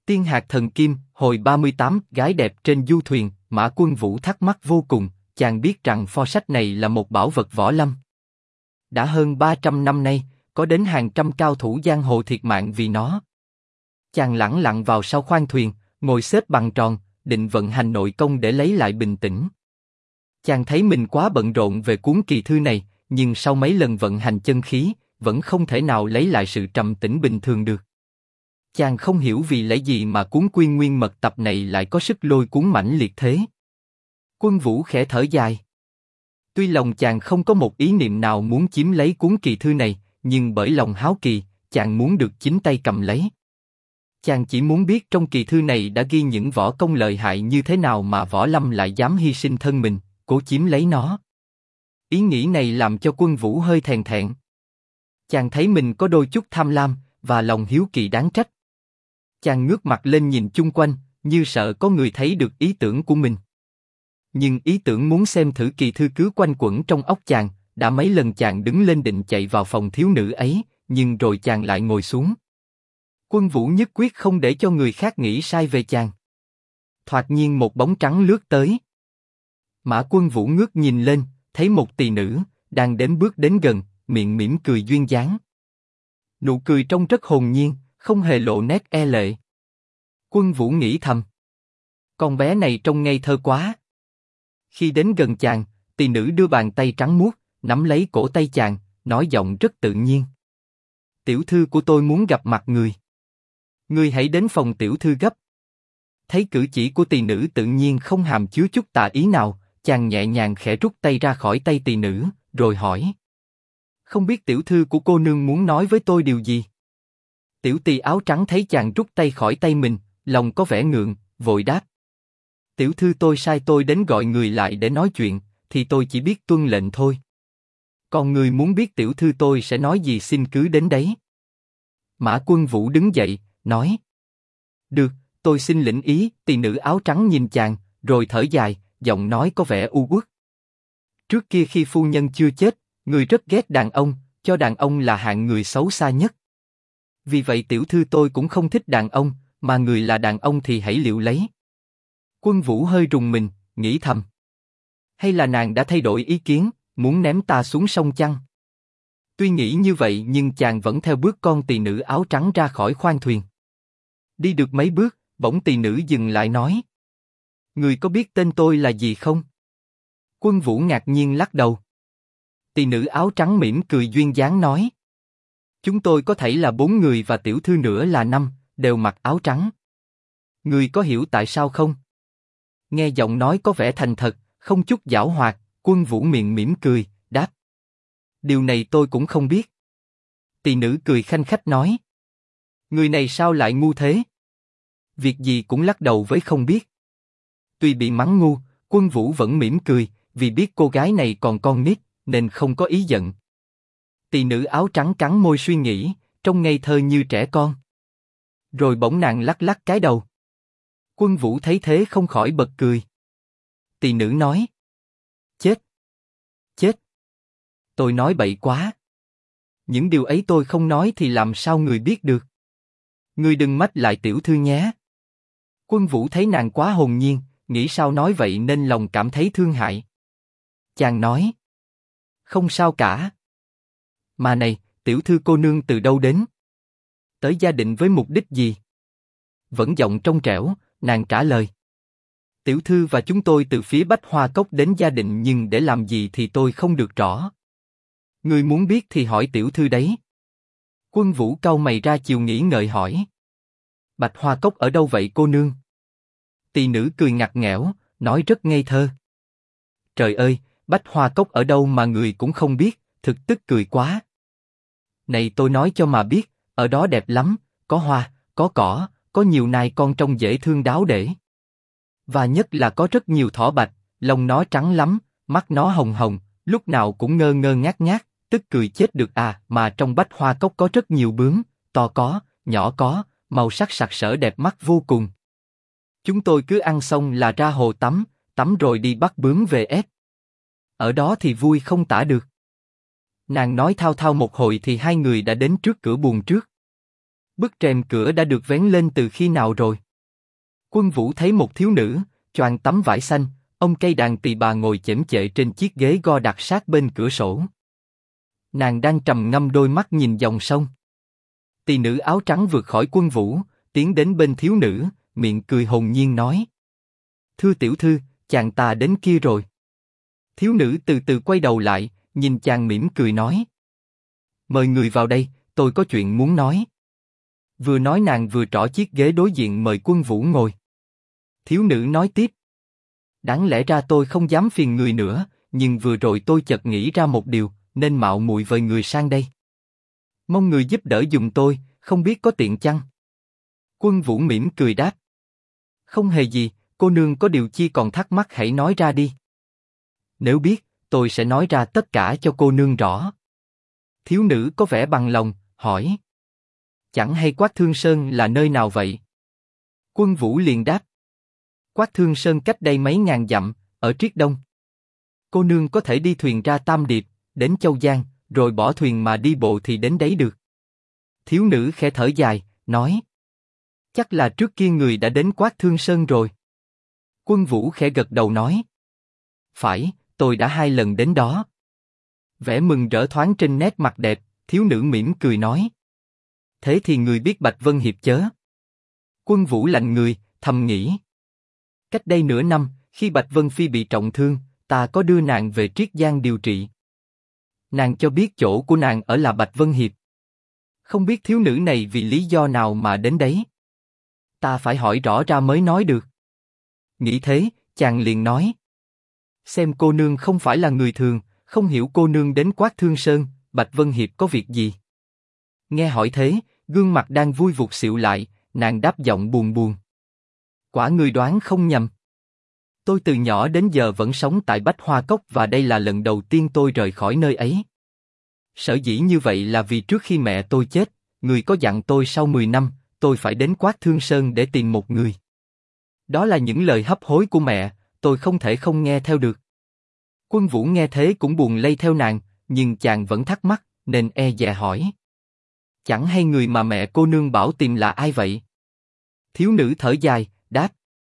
Tiên hạc thần kim, hồi 38, gái đẹp trên du thuyền. Mã Quân Vũ thắc mắc vô cùng, chàng biết rằng pho sách này là một bảo vật võ lâm. Đã hơn 300 năm nay, có đến hàng trăm cao thủ giang hồ thiệt mạng vì nó. Chàng lẳng lặng vào sau khoang thuyền, ngồi xếp bằng tròn, định vận hành nội công để lấy lại bình tĩnh. Chàng thấy mình quá bận rộn về cuốn kỳ thư này, nhưng sau mấy lần vận hành chân khí, vẫn không thể nào lấy lại sự trầm tĩnh bình thường được. Chàng không hiểu vì lẽ gì mà cuốn Quy Nguyên Mật Tập này lại có sức lôi cuốn mãnh liệt thế. Quân Vũ khẽ thở dài. Tuy lòng chàng không có một ý niệm nào muốn chiếm lấy cuốn kỳ thư này, nhưng bởi lòng háo kỳ, chàng muốn được chính tay cầm lấy. Chàng chỉ muốn biết trong kỳ thư này đã ghi những võ công lợi hại như thế nào mà võ lâm lại dám hy sinh thân mình, cố chiếm lấy nó. Ý nghĩ này làm cho Quân Vũ hơi thèn thẹn. Chàng thấy mình có đôi chút tham lam và lòng hiếu kỳ đáng trách. Chàng ngước mặt lên nhìn chung quanh, như sợ có người thấy được ý tưởng của mình. Nhưng ý tưởng muốn xem thử kỳ thư cứ quanh quẩn trong óc chàng, đã mấy lần chàng đứng lên định chạy vào phòng thiếu nữ ấy, nhưng rồi chàng lại ngồi xuống. Quân Vũ nhất quyết không để cho người khác nghĩ sai về chàng. Thoạt nhiên một bóng trắng lướt tới. Mã Quân Vũ ngước nhìn lên, thấy một tỳ nữ đang đếm bước đến gần, miệng mỉm cười duyên dáng. Nụ cười trông rất hồn nhiên, không hề lộ nét e lệ. Quân Vũ nghĩ thầm, con bé này trông ngây thơ quá. Khi đến gần chàng, tỳ nữ đưa bàn tay trắng muốt nắm lấy cổ tay chàng, nói giọng rất tự nhiên: tiểu thư của tôi muốn gặp mặt người. Người hãy đến phòng tiểu thư gấp. Thấy cử chỉ của tỳ nữ tự nhiên không hàm chứa chút tà ý nào, chàng nhẹ nhàng khẽ rút tay ra khỏi tay tỳ nữ, rồi hỏi: không biết tiểu thư của cô nương muốn nói với tôi điều gì? Tiểu tỳ áo trắng thấy chàng rút tay khỏi tay mình, lòng có vẻ ngượng, vội đáp: tiểu thư tôi sai tôi đến gọi người lại để nói chuyện, thì tôi chỉ biết tuân lệnh thôi. Còn người muốn biết tiểu thư tôi sẽ nói gì xin cứ đến đấy. Mã Quân Vũ đứng dậy, nói: được, tôi xin lĩnh ý. Tỳ nữ áo trắng nhìn chàng, rồi thở dài, giọng nói có vẻ u uất: trước kia khi phu nhân chưa chết, người rất ghét đàn ông, cho đàn ông là hạng người xấu xa nhất. Vì vậy tiểu thư tôi cũng không thích đàn ông, mà người là đàn ông thì hãy liệu lấy. Quân Vũ hơi rùng mình, nghĩ thầm: hay là nàng đã thay đổi ý kiến, muốn ném ta xuống sông chăng? Tuy nghĩ như vậy nhưng chàng vẫn theo bước con tỳ nữ áo trắng ra khỏi khoang thuyền. Đi được mấy bước, bỗng tỳ nữ dừng lại nói: người có biết tên tôi là gì không? Quân Vũ ngạc nhiên lắc đầu. Tỳ nữ áo trắng mỉm cười duyên dáng nói: chúng tôi có thảy là 4 người và tiểu thư nữa là 5, đều mặc áo trắng. Người có hiểu tại sao không? Nghe giọng nói có vẻ thành thật, không chút giảo hoạt, Quân Vũ miệng mỉm cười, đáp: điều này tôi cũng không biết. Tỳ nữ cười khanh khách nói: người này sao lại ngu thế? Việc gì cũng lắc đầu với không biết. Tuy bị mắng ngu, Quân Vũ vẫn mỉm cười, vì biết cô gái này còn con nít, nên không có ý giận. Tỳ nữ áo trắng cắn môi suy nghĩ, trông ngây thơ như trẻ con. Rồi bỗng nàng lắc lắc cái đầu. Quân Vũ thấy thế không khỏi bật cười. Tỳ nữ nói: chết, chết. Tôi nói bậy quá. Những điều ấy tôi không nói thì làm sao người biết được? Ngươi đừng mách lại tiểu thư nhé. Quân Vũ thấy nàng quá hồn nhiên, nghĩ sao nói vậy nên lòng cảm thấy thương hại. Chàng nói: không sao cả. Mà này, tiểu thư cô nương từ đâu đến? Tới Gia Định với mục đích gì? Vẫn giọng trong trẻo, nàng trả lời: tiểu thư và chúng tôi từ phía Bách Hoa Cốc đến Gia Định, nhưng để làm gì thì tôi không được rõ. Ngươi muốn biết thì hỏi tiểu thư đấy. Quân Vũ cau mày ra chiều nghĩ ngợi hỏi: Bạch Hoa Cốc ở đâu vậy cô nương? Tỳ nữ cười ngặt nghẽo, nói rất ngây thơ: trời ơi, Bách Hoa Cốc ở đâu mà người cũng không biết, thực tức cười quá. Này tôi nói cho mà biết, ở đó đẹp lắm, có hoa, có cỏ, có nhiều nai con trông dễ thương đáo để. Và nhất là có rất nhiều thỏ bạch, lông nó trắng lắm, mắt nó hồng hồng, lúc nào cũng ngơ ngơ ngác ngác, tức cười chết được à. Mà trong Bách Hoa Cốc có rất nhiều bướm, to có, nhỏ có, màu sắc sặc sỡ đẹp mắt vô cùng. Chúng tôi cứ ăn xong là ra hồ tắm, tắm rồi đi bắt bướm về ép. Ở đó thì vui không tả được. Nàng nói thao thao một hồi thì hai người đã đến trước cửa buồng trước. Bức rèm cửa đã được vén lên từ khi nào rồi? Quân Vũ thấy một thiếu nữ, choàng tấm vải xanh, ông cây đàn tỳ bà ngồi chễm chệ trên chiếc ghế go đặt sát bên cửa sổ. Nàng đang trầm ngâm đôi mắt nhìn dòng sông. Tỳ nữ áo trắng vượt khỏi Quân Vũ, tiến đến bên thiếu nữ, miệng cười hồn nhiên nói: "Thưa tiểu thư, chàng ta đến kia rồi." Thiếu nữ từ từ quay đầu lại, nhìn chàng mỉm cười nói: "Mời người vào đây, tôi có chuyện muốn nói." Vừa nói nàng vừa trỏ chiếc ghế đối diện mời Quân Vũ ngồi. Thiếu nữ nói tiếp: "Đáng lẽ ra tôi không dám phiền người nữa, nhưng vừa rồi tôi chợt nghĩ ra một điều, nên mạo muội với người sang đây. Mong người giúp đỡ giùm tôi, không biết có tiện chăng?" Quân Vũ mỉm cười đáp: "Không hề gì, cô nương có điều chi còn thắc mắc hãy nói ra đi. Nếu biết, tôi sẽ nói ra tất cả cho cô nương rõ." Thiếu nữ có vẻ bằng lòng, hỏi: "Chẳng hay Quát Thương Sơn là nơi nào vậy?" Quân Vũ liền đáp: "Quát Thương Sơn cách đây mấy ngàn dặm, ở Triết Đông. Cô nương có thể đi thuyền ra Tam Điệp, đến Châu Giang, rồi bỏ thuyền mà đi bộ thì đến đấy được." Thiếu nữ khẽ thở dài, nói: "Chắc là trước kia người đã đến Quát Thương Sơn rồi." Quân Vũ khẽ gật đầu nói: "Phải, tôi đã 2 lần đến đó." Vẻ mừng rỡ thoáng trên nét mặt đẹp, thiếu nữ mỉm cười nói: "Thế thì người biết Bạch Vân Hiệp chớ?" Quân Vũ lạnh người, thầm nghĩ: cách đây nửa năm, khi Bạch Vân Phi bị trọng thương, ta có đưa nàng về Triết Giang điều trị. Nàng cho biết chỗ của nàng ở là Bạch Vân Hiệp. Không biết thiếu nữ này vì lý do nào mà đến đấy. Ta phải hỏi rõ ra mới nói được." Nghĩ thế, chàng liền nói: "Xem cô nương không phải là người thường, không hiểu cô nương đến Quát Thương Sơn, Bạch Vân Hiệp có việc gì?" Nghe hỏi thế, gương mặt đang vui vụt xịu lại, nàng đáp giọng buồn buồn: "Quả người đoán không nhầm. Tôi từ nhỏ đến giờ vẫn sống tại Bách Hoa Cốc và đây là lần đầu tiên tôi rời khỏi nơi ấy. Sở dĩ như vậy là vì trước khi mẹ tôi chết, người có dặn tôi sau 10 năm, tôi phải đến Quát Thương Sơn để tìm một người. Đó là những lời hấp hối của mẹ, tôi không thể không nghe theo được." Quân Vũ nghe thế cũng buồn lây theo nàng, nhưng chàng vẫn thắc mắc, nên e dè hỏi: "Chẳng hay người mà mẹ cô nương bảo tìm là ai vậy?" Thiếu nữ thở dài, đáp: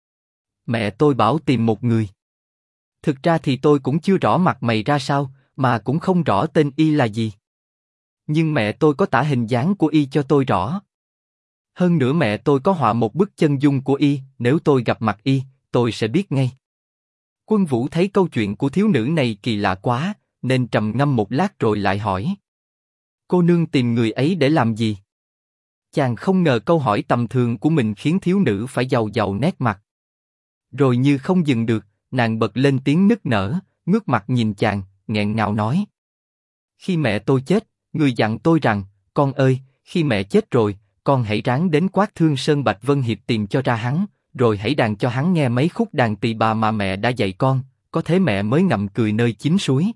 "Mẹ tôi bảo tìm một người. Thực ra thì tôi cũng chưa rõ mặt mày ra sao, mà cũng không rõ tên y là gì. Nhưng mẹ tôi có tả hình dáng của y cho tôi rõ. Hơn nữa mẹ tôi có họa một bức chân dung của y, nếu tôi gặp mặt y, tôi sẽ biết ngay." Quân Vũ thấy câu chuyện của thiếu nữ này kỳ lạ quá, nên trầm ngâm một lát rồi lại hỏi: "Cô nương tìm người ấy để làm gì?" Chàng không ngờ câu hỏi tầm thường của mình khiến thiếu nữ phải giàu giàu nét mặt. Rồi như không dừng được, nàng bật lên tiếng nức nở, ngước mặt nhìn chàng, nghẹn ngào nói: "Khi mẹ tôi chết, người dặn tôi rằng, con ơi, khi mẹ chết rồi, con hãy ráng đến Quát Thương Sơn Bạch Vân Hiệp tìm cho ra hắn, rồi hãy đàn cho hắn nghe mấy khúc đàn tỳ bà mà mẹ đã dạy con, có thế mẹ mới ngậm cười nơi chín suối."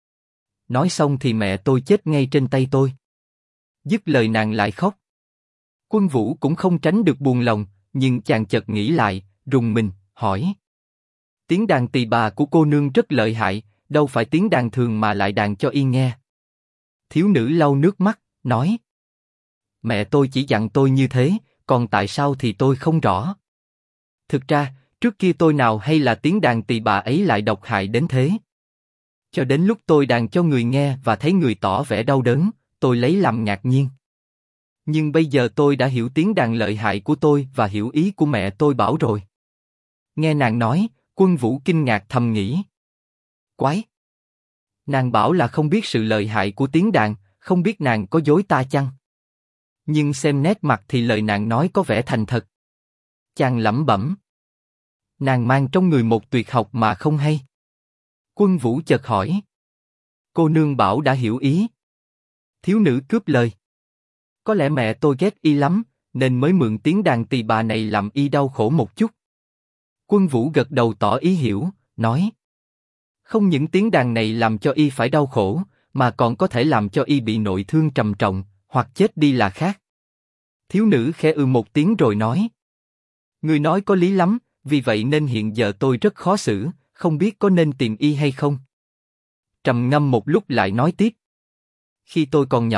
Nói xong thì mẹ tôi chết ngay trên tay tôi. Dứt lời nàng lại khóc. Quân Vũ cũng không tránh được buồn lòng, nhưng chàng chợt nghĩ lại, rùng mình, hỏi: "Tiếng đàn tỳ bà của cô nương rất lợi hại, đâu phải tiếng đàn thường mà lại đàn cho y nghe?" Thiếu nữ lau nước mắt, nói: "Mẹ tôi chỉ dặn tôi như thế, còn tại sao thì tôi không rõ. Thực ra, trước kia tôi nào hay là tiếng đàn tỳ bà ấy lại độc hại đến thế. Cho đến lúc tôi đàn cho người nghe và thấy người tỏ vẻ đau đớn, tôi lấy làm ngạc nhiên. Nhưng bây giờ tôi đã hiểu tiếng đàn lợi hại của tôi và hiểu ý của mẹ tôi bảo rồi." Nghe nàng nói, Quân Vũ kinh ngạc thầm nghĩ: Quái! Nàng bảo là không biết sự lợi hại của tiếng đàn, không biết nàng có dối ta chăng? Nhưng xem nét mặt thì lời nàng nói có vẻ thành thật. Chàng lẩm bẩm: nàng mang trong người một tuyệt học mà không hay. Quân Vũ chợt hỏi: cô nương bảo đã hiểu ý. Thiếu nữ cướp lời: có lẽ mẹ tôi ghét y lắm, nên mới mượn tiếng đàn tỳ bà này làm y đau khổ một chút. Quân Vũ gật đầu tỏ ý hiểu, nói: không những tiếng đàn này làm cho y phải đau khổ, mà còn có thể làm cho y bị nội thương trầm trọng, hoặc chết đi là khác. Thiếu nữ khẽ một tiếng rồi nói: người nói có lý lắm, vì vậy nên hiện giờ tôi rất khó xử, không biết có nên tìm y hay không. Trầm ngâm một lúc lại nói tiếp: khi tôi còn nhỏ,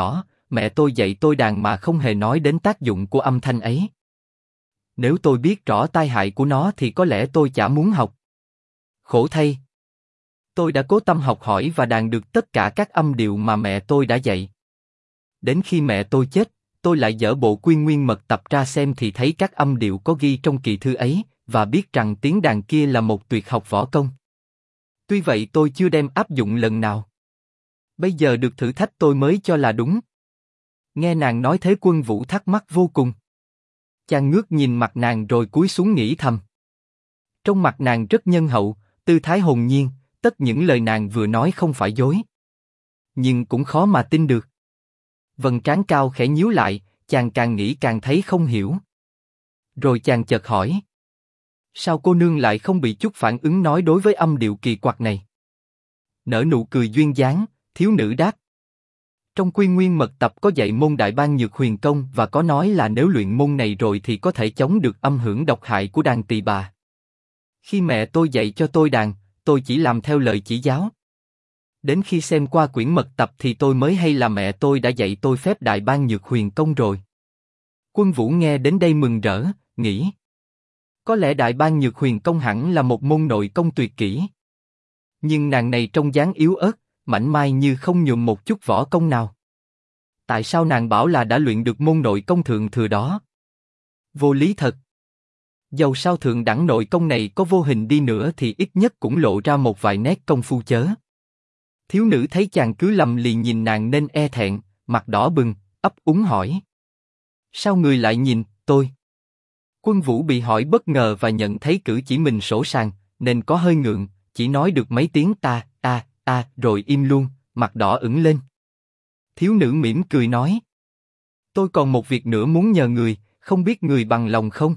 mẹ tôi dạy tôi đàn mà không hề nói đến tác dụng của âm thanh ấy. Nếu tôi biết rõ tai hại của nó thì có lẽ tôi chả muốn học. Khổ thay. Tôi đã cố tâm học hỏi và đàn được tất cả các âm điệu mà mẹ tôi đã dạy. Đến khi mẹ tôi chết, tôi lại dở bộ Quyên Nguyên Mật Tập ra xem thì thấy các âm điệu có ghi trong kỳ thư ấy, và biết rằng tiếng đàn kia là một tuyệt học võ công. Tuy vậy tôi chưa đem áp dụng lần nào. Bây giờ được thử thách tôi mới cho là đúng. Nghe nàng nói thế Quân Vũ thắc mắc vô cùng. Chàng ngước nhìn mặt nàng rồi cúi xuống nghĩ thầm. Trong mặt nàng rất nhân hậu, tư thái hồn nhiên, tất những lời nàng vừa nói không phải dối. Nhưng cũng khó mà tin được. Vầng trán cao khẽ nhíu lại, chàng càng nghĩ càng thấy không hiểu. Rồi chàng chợt hỏi. Sao cô nương lại không bị chút phản ứng nói đối với âm điệu kỳ quặc này? Nở nụ cười duyên dáng, thiếu nữ đáp. Trong Quyên Nguyên Mật Tập có dạy môn Đại Bang Nhược Huyền Công và có nói là nếu luyện môn này rồi thì có thể chống được âm hưởng độc hại của đàn tỳ bà. Khi mẹ tôi dạy cho tôi đàn, tôi chỉ làm theo lời chỉ giáo. Đến khi xem qua quyển mật tập thì tôi mới hay là mẹ tôi đã dạy tôi phép Đại Bang Nhược Huyền Công rồi. Quân Vũ nghe đến đây mừng rỡ, nghĩ. Có lẽ Đại Bang Nhược Huyền Công hẳn là một môn nội công tuyệt kỹ. Nhưng nàng này trông dáng yếu ớt, mảnh mai như không nhuộm một chút võ công nào. Tại sao nàng bảo là đã luyện được môn nội công thượng thừa đó? Vô lý thật. Dầu sao thượng đẳng nội công này có vô hình đi nữa thì ít nhất cũng lộ ra một vài nét công phu chớ. Thiếu nữ thấy chàng cứ lầm lì nhìn nàng nên e thẹn, mặt đỏ bừng, ấp úng hỏi. Sao người lại nhìn, tôi? Quân Vũ bị hỏi bất ngờ và nhận thấy cử chỉ mình sỗ sàng, nên có hơi ngượng, chỉ nói được mấy tiếng ta, rồi im luôn, mặt đỏ ửng lên. Thiếu nữ mỉm cười nói. Tôi còn một việc nữa muốn nhờ người, không biết người bằng lòng không?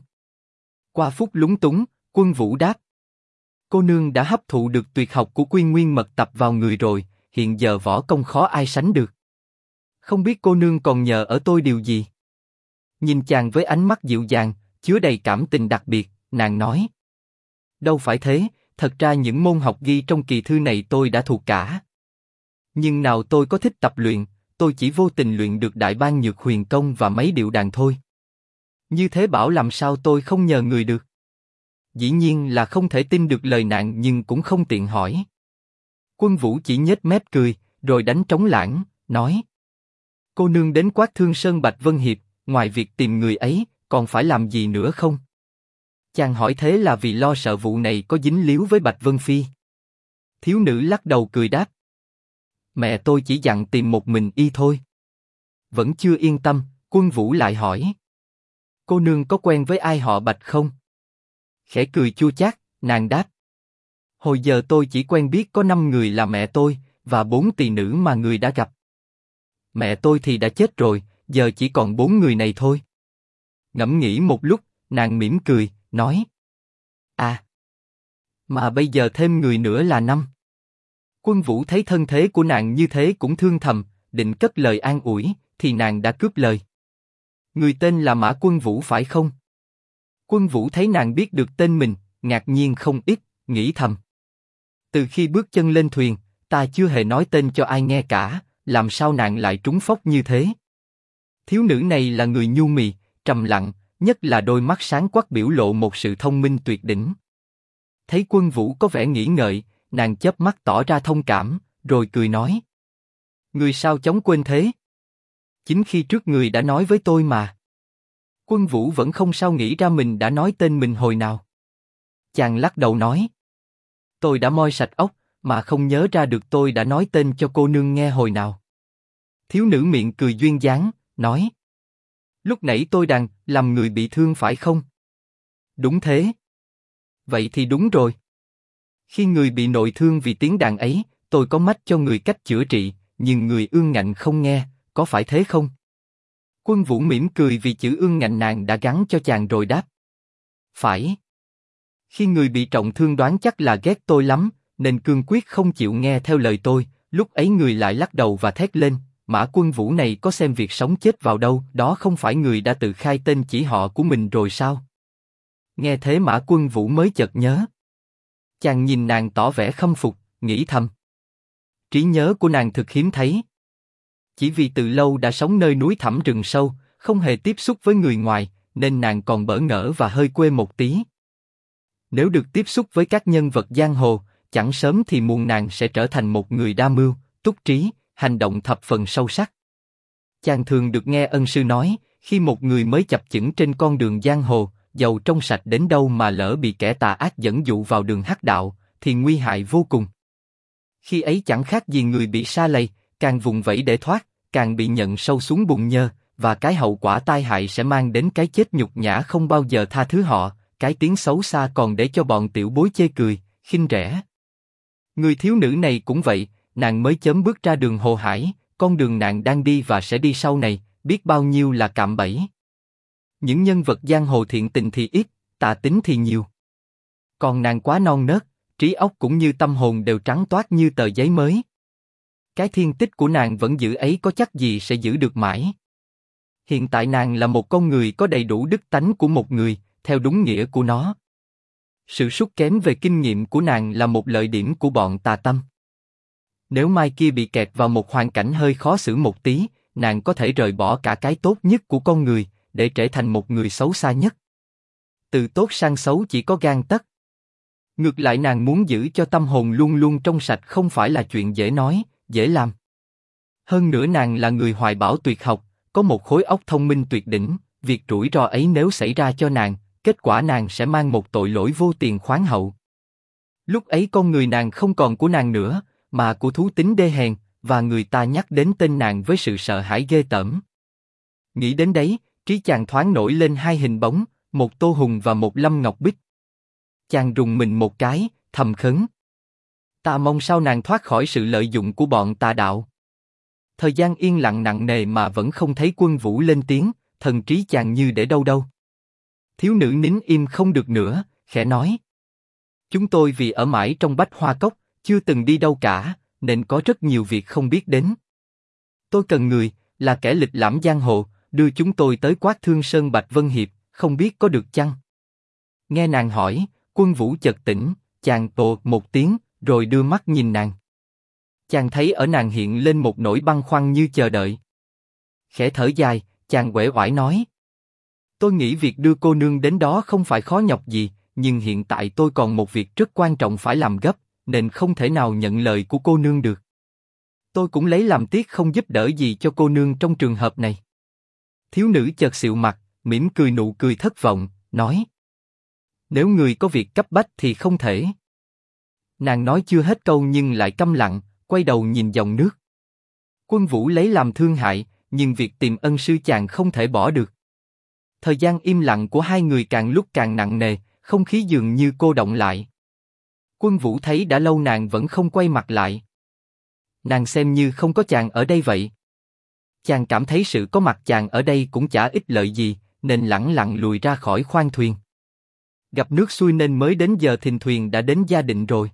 Qua phút lúng túng, Quân Vũ đáp. Cô nương đã hấp thụ được tuyệt học của Quyên Nguyên Mật Tập vào người rồi, hiện giờ võ công khó ai sánh được. Không biết cô nương còn nhờ ở tôi điều gì? Nhìn chàng với ánh mắt dịu dàng, chứa đầy cảm tình đặc biệt, nàng nói. Đâu phải thế, thật ra những môn học ghi trong kỳ thư này tôi đã thuộc cả. Nhưng nào tôi có thích tập luyện, tôi chỉ vô tình luyện được Đại Bang Nhược Huyền Công và mấy điệu đàn thôi. Như thế bảo làm sao tôi không nhờ người được? Dĩ nhiên là không thể tin được lời nàng nhưng cũng không tiện hỏi. Quân Vũ chỉ nhếch mép cười, rồi đánh trống lãng, nói. Cô nương đến Quát Thương Sơn Bạch Vân Hiệp, ngoài việc tìm người ấy, còn phải làm gì nữa không? Chàng hỏi thế là vì lo sợ vụ này có dính líu với Bạch Vân Phi. Thiếu nữ lắc đầu cười đáp. Mẹ tôi chỉ dặn tìm một mình y thôi. Vẫn chưa yên tâm, Quân Vũ lại hỏi. Cô nương có quen với ai họ Bạch không? Khẽ cười chua chát, nàng đáp. Hồi giờ tôi chỉ quen biết có 5 người là mẹ tôi, và 4 tỳ nữ mà người đã gặp. Mẹ tôi thì đã chết rồi, giờ chỉ còn 4 người này thôi. Ngẫm nghĩ một lúc, nàng mỉm cười, nói. À, mà bây giờ thêm người nữa là 5. Quân Vũ thấy thân thế của nàng như thế cũng thương thầm, định cất lời an ủi, thì nàng đã cướp lời. Người tên là Mã Quân Vũ phải không? Quân Vũ thấy nàng biết được tên mình, ngạc nhiên không ít, nghĩ thầm. Từ khi bước chân lên thuyền, ta chưa hề nói tên cho ai nghe cả, làm sao nàng lại trúng phốc như thế? Thiếu nữ này là người nhu mì, trầm lặng, nhất là đôi mắt sáng quắc biểu lộ một sự thông minh tuyệt đỉnh. Thấy Quân Vũ có vẻ nghĩ ngợi, nàng chớp mắt tỏ ra thông cảm, rồi cười nói. Người sao chóng quên thế? Chính khi trước người đã nói với tôi mà. Quân Vũ vẫn không sao nghĩ ra mình đã nói tên mình hồi nào. Chàng lắc đầu nói. Tôi đã moi sạch óc, mà không nhớ ra được tôi đã nói tên cho cô nương nghe hồi nào. Thiếu nữ miệng cười duyên dáng, nói. Lúc nãy tôi đàn, làm người bị thương phải không? Đúng thế. Vậy thì đúng rồi. Khi người bị nội thương vì tiếng đàn ấy, tôi có mách cho người cách chữa trị, nhưng người ương ngạnh không nghe, có phải thế không? Quân Vũ mỉm cười vì chữ ương ngạnh nàng đã gắn cho chàng rồi đáp. Phải. Khi người bị trọng thương đoán chắc là ghét tôi lắm, nên cương quyết không chịu nghe theo lời tôi, lúc ấy người lại lắc đầu và thét lên, Mã Quân Vũ này có xem việc sống chết vào đâu, đó không phải người đã tự khai tên chỉ họ của mình rồi sao? Nghe thế Mã Quân Vũ mới chợt nhớ. Chàng nhìn nàng tỏ vẻ khâm phục, nghĩ thầm. Trí nhớ của nàng thực hiếm thấy. chỉ vì từ lâu đã sống nơi núi thẳm rừng sâu, không hề tiếp xúc với người ngoài, nên nàng còn bỡ ngỡ và hơi quê một tí. Nếu được tiếp xúc với các nhân vật giang hồ, chẳng sớm thì muộn nàng sẽ trở thành một người đa mưu, túc trí, hành động thập phần sâu sắc. Chàng thường được nghe ân sư nói, khi một người mới chập chững trên con đường giang hồ, dầu trong sạch đến đâu mà lỡ bị kẻ tà ác dẫn dụ vào đường hắc đạo, thì nguy hại vô cùng. Khi ấy chẳng khác gì người bị sa lầy, càng vùng vẫy để thoát, càng bị nhận sâu xuống bùn nhơ, và cái hậu quả tai hại sẽ mang đến cái chết nhục nhã không bao giờ tha thứ họ, cái tiếng xấu xa còn để cho bọn tiểu bối chê cười, khinh rẻ. Người thiếu nữ này cũng vậy, nàng mới chớm bước ra đường Hồ Hải, con đường nàng đang đi và sẽ đi sau này, biết bao nhiêu là cạm bẫy. Những nhân vật giang hồ thiện tình thì ít, tà tính thì nhiều. Còn nàng quá non nớt, trí óc cũng như tâm hồn đều trắng toát như tờ giấy mới. Cái thiên tích của nàng vẫn giữ ấy có chắc gì sẽ giữ được mãi. Hiện tại nàng là một con người có đầy đủ đức tánh của một người, theo đúng nghĩa của nó. Sự sút kém về kinh nghiệm của nàng là một lợi điểm của bọn tà tâm. Nếu mai kia bị kẹt vào một hoàn cảnh hơi khó xử một tí, nàng có thể rời bỏ cả cái tốt nhất của con người, để trở thành một người xấu xa nhất. Từ tốt sang xấu chỉ có gang tấc. Ngược lại nàng muốn giữ cho tâm hồn luôn luôn trong sạch không phải là chuyện dễ nói, dễ làm. Hơn nữa nàng là người hoài bão tuyệt học, có một khối óc thông minh tuyệt đỉnh, việc rủi ro ấy nếu xảy ra cho nàng, kết quả nàng sẽ mang một tội lỗi vô tiền khoáng hậu. Lúc ấy con người nàng không còn của nàng nữa, mà của thú tính đê hèn, và người ta nhắc đến tên nàng với sự sợ hãi ghê tởm. Nghĩ đến đấy, trí chàng thoáng nổi lên hai hình bóng, một Tô Hùng và một Lâm Ngọc Bích. Chàng rùng mình một cái, thầm khấn. Ta mong sao nàng thoát khỏi sự lợi dụng của bọn tà đạo. Thời gian yên lặng nặng nề mà vẫn không thấy Quân Vũ lên tiếng, thần trí chàng như để đâu đâu. Thiếu nữ nín im không được nữa, khẽ nói. Chúng tôi vì ở mãi trong Bách Hoa Cốc, chưa từng đi đâu cả, nên có rất nhiều việc không biết đến. Tôi cần người, là kẻ lịch lãm giang hồ, đưa chúng tôi tới Quát Thương Sơn Bạch Vân Hiệp, không biết có được chăng? Nghe nàng hỏi, Quân Vũ chợt tỉnh, chàng ồ một tiếng, rồi đưa mắt nhìn nàng. Chàng thấy ở nàng hiện lên một nỗi băn khoăn như chờ đợi. Khẽ thở dài, chàng uể oải nói. Tôi nghĩ việc đưa cô nương đến đó không phải khó nhọc gì, nhưng hiện tại tôi còn một việc rất quan trọng phải làm gấp, nên không thể nào nhận lời của cô nương được. Tôi cũng lấy làm tiếc không giúp đỡ gì cho cô nương trong trường hợp này. Thiếu nữ chợt xịu mặt, mỉm cười nụ cười thất vọng, nói. Nếu người có việc cấp bách thì không thể. Nàng nói chưa hết câu nhưng lại câm lặng, quay đầu nhìn dòng nước. Quân Vũ lấy làm thương hại, nhưng việc tìm ân sư chàng không thể bỏ được. Thời gian im lặng của hai người càng lúc càng nặng nề, không khí dường như cô đọng lại. Quân Vũ thấy đã lâu nàng vẫn không quay mặt lại. Nàng xem như không có chàng ở đây vậy. Chàng cảm thấy sự có mặt chàng ở đây cũng chả ích lợi gì, nên lẳng lặng lùi ra khỏi khoang thuyền. Gặp nước xuôi nên mới đến giờ thìn thuyền đã đến gia định rồi.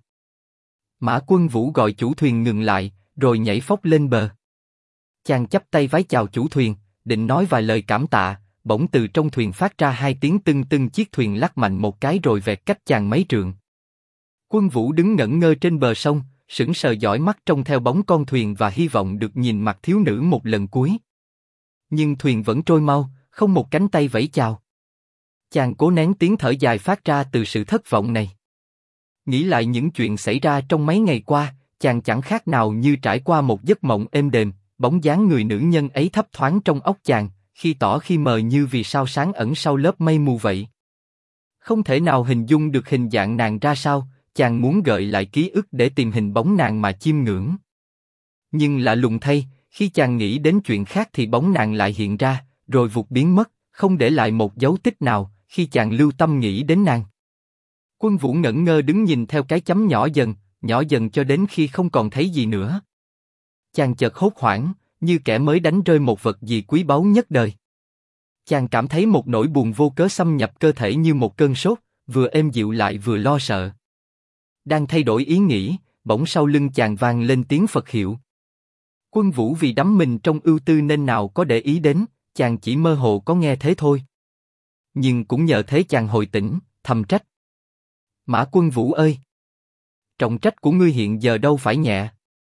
Mã Quân Vũ gọi chủ thuyền ngừng lại, rồi nhảy phóc lên bờ. Chàng chắp tay vái chào chủ thuyền, định nói vài lời cảm tạ, bỗng từ trong thuyền phát ra hai tiếng tưng tưng, chiếc thuyền lắc mạnh một cái rồi vẹt cách chàng mấy trượng. Quân Vũ đứng ngẩn ngơ trên bờ sông, sững sờ dõi mắt trông theo bóng con thuyền và hy vọng được nhìn mặt thiếu nữ một lần cuối. Nhưng thuyền vẫn trôi mau, không một cánh tay vẫy chào. Chàng cố nén tiếng thở dài phát ra từ sự thất vọng này. Nghĩ lại những chuyện xảy ra trong mấy ngày qua, chàng chẳng khác nào như trải qua một giấc mộng êm đềm, bóng dáng người nữ nhân ấy thấp thoáng trong óc chàng, khi tỏ khi mờ như vì sao sáng ẩn sau lớp mây mù vậy. Không thể nào hình dung được hình dạng nàng ra sao, chàng muốn gợi lại ký ức để tìm hình bóng nàng mà chiêm ngưỡng. Nhưng lạ lùng thay, khi chàng nghĩ đến chuyện khác thì bóng nàng lại hiện ra, rồi vụt biến mất, không để lại một dấu tích nào, khi chàng lưu tâm nghĩ đến nàng. Quân Vũ ngẩn ngơ đứng nhìn theo cái chấm nhỏ dần cho đến khi không còn thấy gì nữa. Chàng chợt hốt hoảng, như kẻ mới đánh rơi một vật gì quý báu nhất đời. Chàng cảm thấy một nỗi buồn vô cớ xâm nhập cơ thể như một cơn sốt, vừa êm dịu lại vừa lo sợ. Đang thay đổi ý nghĩ, bỗng sau lưng chàng vang lên tiếng Phật hiệu. Quân Vũ vì đắm mình trong ưu tư nên nào có để ý đến, chàng chỉ mơ hồ có nghe thế thôi. Nhưng cũng nhờ thế chàng hồi tỉnh, thầm trách. Mã Quân Vũ ơi! Trọng trách của ngươi hiện giờ đâu phải nhẹ.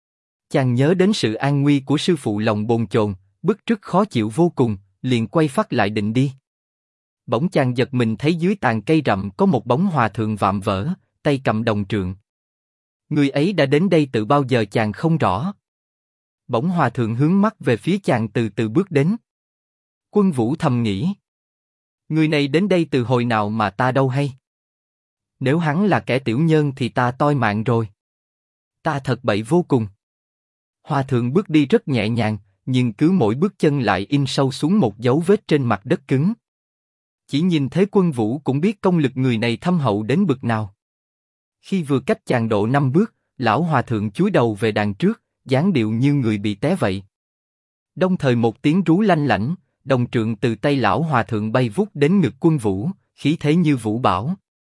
Chàng nhớ đến sự an nguy của sư phụ lòng bồn chồn, bức rứt khó chịu vô cùng, liền quay phát lại định đi. Bỗng chàng giật mình thấy dưới tàn cây rậm có một bóng hòa thượng vạm vỡ, tay cầm đồng trượng. Người ấy đã đến đây từ bao giờ chàng không rõ. Bỗng hòa thượng hướng mắt về phía chàng từ từ bước đến. Quân Vũ thầm nghĩ, người này đến đây từ hồi nào mà ta đâu hay. Nếu hắn là kẻ tiểu nhân thì ta toi mạng rồi. Ta thật bậy vô cùng. Hòa thượng bước đi rất nhẹ nhàng, nhưng cứ mỗi bước chân lại in sâu xuống một dấu vết trên mặt đất cứng. Chỉ nhìn thấy Quân Vũ cũng biết công lực người này thâm hậu đến bực nào. Khi vừa cách chàng độ 5 bước, lão hòa thượng chúi đầu về đằng trước, dáng điệu như người bị té vậy. Đồng thời một tiếng rú lanh lảnh, đồng trượng từ tay lão hòa thượng bay vút đến ngực Quân Vũ, khí thế như vũ bão.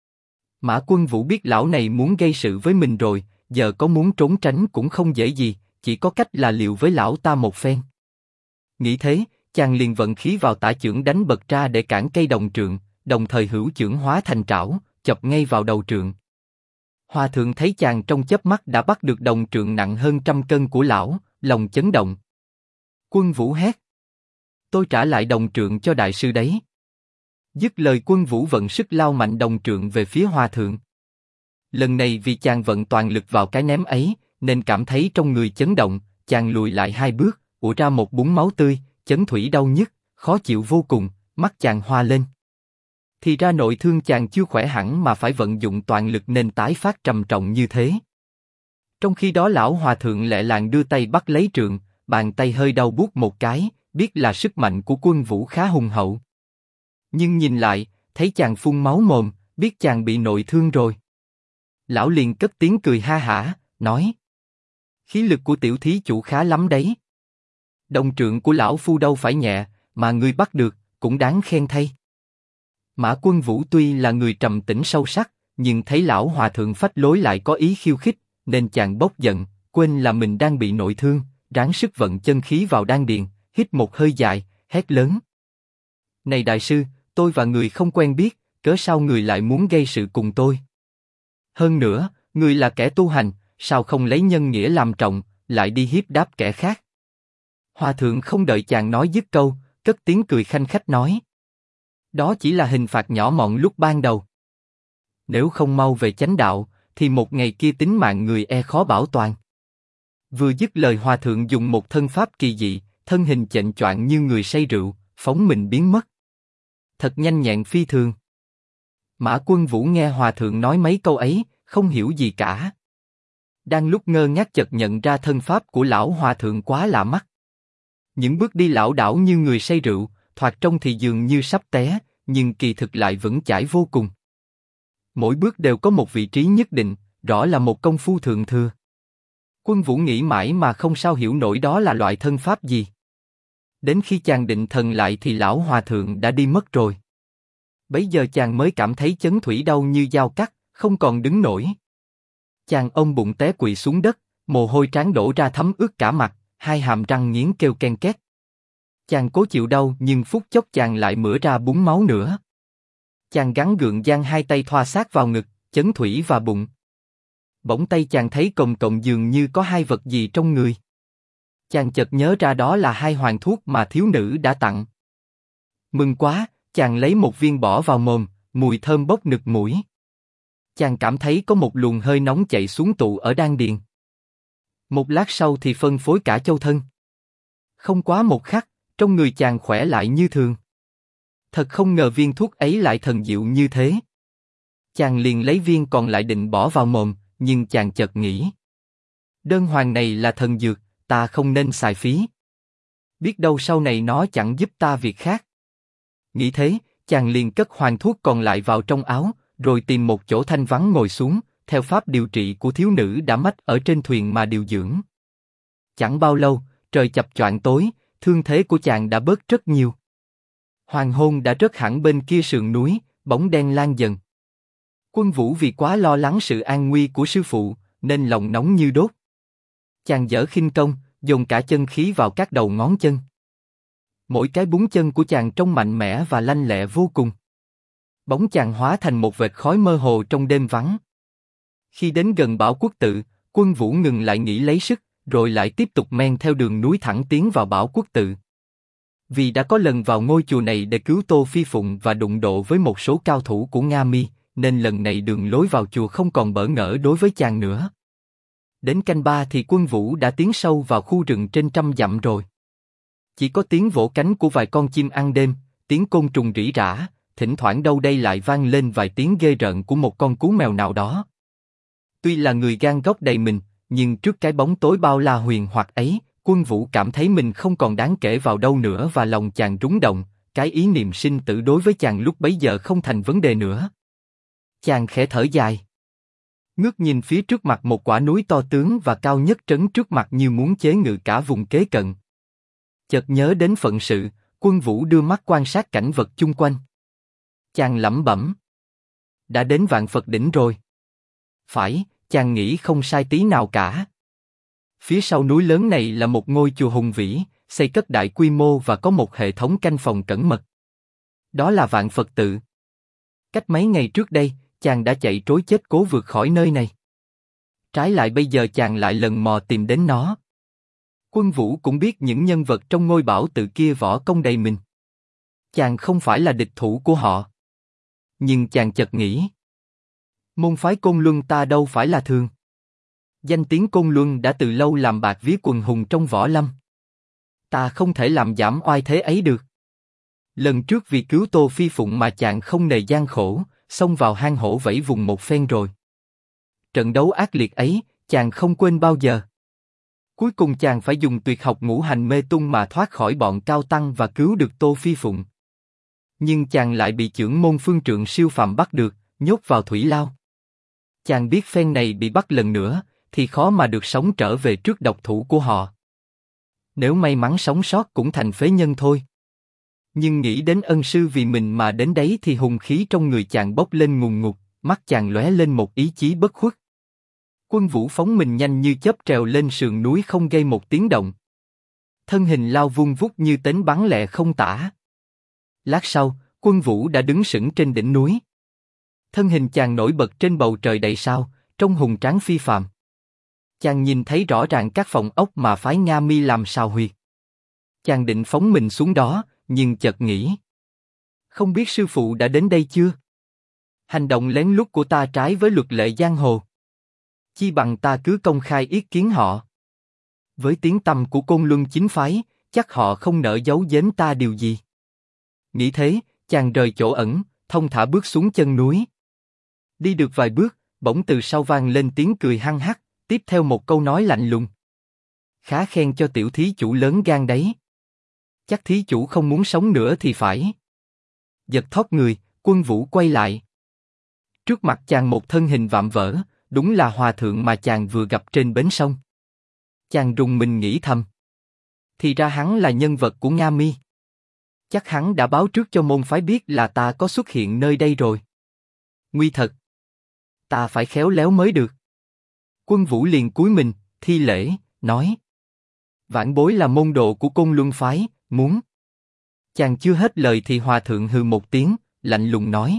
Mã Quân Vũ biết lão này muốn gây sự với mình rồi, giờ có muốn trốn tránh cũng không dễ gì, chỉ có cách là liều với lão ta một phen. Nghĩ thế, chàng liền vận khí vào tả chưởng đánh bật ra để cản cây đồng trượng, đồng thời hữu chưởng hóa thành trảo, chọc ngay vào đầu trượng. Hòa thượng thấy chàng trong chớp mắt đã bắt được đồng trượng nặng hơn 100 cân của lão, lòng chấn động. Quân Vũ hét: tôi trả lại đồng trượng cho đại sư đấy. Dứt lời Quân Vũ vận sức lao mạnh đồng trượng về phía hòa thượng. Lần này vì chàng vận toàn lực vào cái ném ấy, nên cảm thấy trong người chấn động, chàng lùi lại 2 bước, ùa ra một búng máu tươi, chấn thủy đau nhức, khó chịu vô cùng, mắt chàng hoa lên. Thì ra nội thương chàng chưa khỏe hẳn mà phải vận dụng toàn lực nên tái phát trầm trọng như thế. Trong khi đó lão hòa thượng lẹ làng đưa tay bắt lấy trượng, bàn tay hơi đau buốt một cái, biết là sức mạnh của Quân Vũ khá hùng hậu. Nhưng nhìn lại, thấy chàng phun máu mồm, biết chàng bị nội thương rồi. Lão liền cất tiếng cười ha hả, nói: khí lực của tiểu thí chủ khá lắm đấy. Đồng trượng của lão phu đâu phải nhẹ, mà ngươi bắt được, cũng đáng khen thay. Mã Quân Vũ tuy là người trầm tĩnh sâu sắc, nhưng thấy lão hòa thượng phách lối lại có ý khiêu khích, nên chàng bốc giận, quên là mình đang bị nội thương, ráng sức vận chân khí vào đan điền, hít một hơi dài, hét lớn: này đại sư, tôi và người không quen biết, cớ sao người lại muốn gây sự cùng tôi? Hơn nữa, người là kẻ tu hành, sao không lấy nhân nghĩa làm trọng, lại đi hiếp đáp kẻ khác? Hòa thượng không đợi chàng nói dứt câu, cất tiếng cười khanh khách nói: đó chỉ là hình phạt nhỏ mọn lúc ban đầu. Nếu không mau về chánh đạo, thì một ngày kia tính mạng người e khó bảo toàn. Vừa dứt lời hòa thượng dùng một thân pháp kỳ dị, thân hình chệch choạng như người say rượu, phóng mình biến mất. Thật nhanh nhẹn phi thường. Mã Quân Vũ nghe hòa thượng nói mấy câu ấy, không hiểu gì cả. Đang lúc ngơ ngác chợt nhận ra thân pháp của lão hòa thượng quá lạ mắt. Những bước đi lảo đảo như người say rượu, thoạt trông thì dường như sắp té, nhưng kỳ thực lại vững chãi vô cùng. Mỗi bước đều có một vị trí nhất định, rõ là một công phu thượng thừa. Quân Vũ nghĩ mãi mà không sao hiểu nổi đó là loại thân pháp gì. Đến khi chàng định thần lại thì lão hòa thượng đã đi mất rồi. Bấy giờ chàng mới cảm thấy chấn thủy đau như dao cắt, không còn đứng nổi. Chàng ôm bụng té quỵ xuống đất, mồ hôi trán đổ ra thấm ướt cả mặt, hai hàm răng nghiến kêu ken két. Chàng cố chịu đau nhưng phút chốc chàng lại mửa ra búng máu nữa. Chàng gắng gượng giang hai tay thoa sát vào ngực, chấn thủy và bụng. Bỗng tay chàng thấy cồng cồng dường như có hai vật gì trong người. Chàng chợt nhớ ra đó là 2 hoàng thuốc mà thiếu nữ đã tặng. Mừng quá, chàng lấy một viên bỏ vào mồm, mùi thơm bốc nực mũi. Chàng cảm thấy có một luồng hơi nóng chạy xuống tụ ở đan điền. Một lát sau thì phân phối cả châu thân. Không quá một khắc, trong người chàng khỏe lại như thường. Thật không ngờ viên thuốc ấy lại thần diệu như thế. Chàng liền lấy viên còn lại định bỏ vào mồm, nhưng chàng chợt nghĩ. Đơn hoàng này là thần dược, ta không nên xài phí. Biết đâu sau này nó chẳng giúp ta việc khác. Nghĩ thế, chàng liền cất hoàng thuốc còn lại vào trong áo, rồi tìm một chỗ thanh vắng ngồi xuống, theo pháp điều trị của thiếu nữ đã mách ở trên thuyền mà điều dưỡng. Chẳng bao lâu, trời chập choạng tối, thương thế của chàng đã bớt rất nhiều. Hoàng hôn đã rớt hẳn bên kia sườn núi, bóng đen lan dần. Quân Vũ vì quá lo lắng sự an nguy của sư phụ, nên lòng nóng như đốt. Chàng dở khinh công, dồn cả chân khí vào các đầu ngón chân. Mỗi cái búng chân của chàng trông mạnh mẽ và lanh lẹ vô cùng. Bóng chàng hóa thành một vệt khói mơ hồ trong đêm vắng. Khi đến gần Bảo Quốc tự, Quân Vũ ngừng lại nghỉ lấy sức, rồi lại tiếp tục men theo đường núi thẳng tiến vào Bảo Quốc tự. Vì đã có lần vào ngôi chùa này để cứu Tô Phi Phụng và đụng độ với một số cao thủ của Nga Mi, nên lần này đường lối vào chùa không còn bỡ ngỡ đối với chàng nữa. Đến canh 3 thì quân Vũ đã tiến sâu vào khu rừng trên trăm dặm rồi. Chỉ có tiếng vỗ cánh của vài con chim ăn đêm, tiếng côn trùng rỉ rả, thỉnh thoảng đâu đây lại vang lên vài tiếng ghê rợn của một con cú mèo nào đó. Tuy là người gan góc đầy mình, nhưng trước cái bóng tối bao la huyền hoặc ấy, quân Vũ cảm thấy mình không còn đáng kể vào đâu nữa và lòng chàng rúng động, cái ý niệm sinh tử đối với chàng lúc bấy giờ không thành vấn đề nữa. Chàng khẽ thở dài, ngước nhìn phía trước mặt một quả núi to tướng và cao nhất trấn trước mặt như muốn chế ngự cả vùng kế cận. Chợt nhớ đến phận sự, quân Vũ đưa mắt quan sát cảnh vật chung quanh. Chàng lẩm bẩm, đã đến Vạn Phật đỉnh rồi. Phải, chàng nghĩ không sai tí nào cả. Phía sau núi lớn này là một ngôi chùa hùng vĩ, xây cất đại quy mô và có một hệ thống canh phòng cẩn mật. Đó là Vạn Phật tự. Cách mấy ngày trước đây, chàng đã chạy trối chết cố vượt khỏi nơi này. Trái lại bây giờ chàng lại lần mò tìm đến nó. Quân Vũ cũng biết những nhân vật trong ngôi bảo tự kia võ công đầy mình. Chàng không phải là địch thủ của họ. Nhưng chàng chợt nghĩ, môn phái Côn Luân ta đâu phải là thường. Danh tiếng Côn Luân đã từ lâu làm bạc vía quần hùng trong võ lâm. Ta không thể làm giảm oai thế ấy được. Lần trước vì cứu Tô Phi Phụng mà chàng không nề gian khổ, xông vào hang hổ vẫy vùng một phen rồi. Trận đấu ác liệt ấy, chàng không quên bao giờ. Cuối cùng chàng phải dùng tuyệt học ngũ hành mê tung mà thoát khỏi bọn cao tăng và cứu được Tô Phi Phụng. Nhưng chàng lại bị chưởng môn phương trượng siêu phàm bắt được, nhốt vào thủy lao. Chàng biết phen này bị bắt lần nữa, thì khó mà được sống trở về trước độc thủ của họ. Nếu may mắn sống sót cũng thành phế nhân thôi. Nhưng nghĩ đến ân sư vì mình mà đến đấy thì hùng khí trong người chàng bốc lên ngùn ngụt, mắt chàng lóe lên một ý chí bất khuất. Quân Vũ phóng mình nhanh như chớp trèo lên sườn núi không gây một tiếng động. Thân hình lao vun vút như tên bắn lẹ không tả. Lát sau, quân Vũ đã đứng sững trên đỉnh núi. Thân hình chàng nổi bật trên bầu trời đầy sao, trông hùng tráng phi phàm. Chàng nhìn thấy rõ ràng các phòng ốc mà phái Nga Mi làm sào huyệt. Chàng định phóng mình xuống đó, nhưng chợt nghĩ, không biết sư phụ đã đến đây chưa? Hành động lén lút của ta trái với luật lệ giang hồ. Chi bằng ta cứ công khai yết kiến họ. Với tiếng tăm của Côn Luân chính phái, chắc họ không nỡ giấu giếm ta điều gì. Nghĩ thế, chàng rời chỗ ẩn, thong thả bước xuống chân núi. Đi được vài bước, bỗng từ sau vang lên tiếng cười hăng hắc, tiếp theo một câu nói lạnh lùng. Khá khen cho tiểu thí chủ lớn gan đấy. Chắc thí chủ không muốn sống nữa thì phải. Giật thót người, quân Vũ quay lại. Trước mặt chàng một thân hình vạm vỡ, đúng là hòa thượng mà chàng vừa gặp trên bến sông. Chàng rùng mình nghĩ thầm. Thì ra hắn là nhân vật của Nga Mi. Chắc hắn đã báo trước cho môn phái biết là ta có xuất hiện nơi đây rồi. Nguy thật. Ta phải khéo léo mới được. Quân Vũ liền cúi mình, thi lễ, nói. Vãn bối là môn đồ của Côn Luân phái, muốn. Chàng chưa hết lời thì hòa thượng hừ một tiếng, lạnh lùng nói.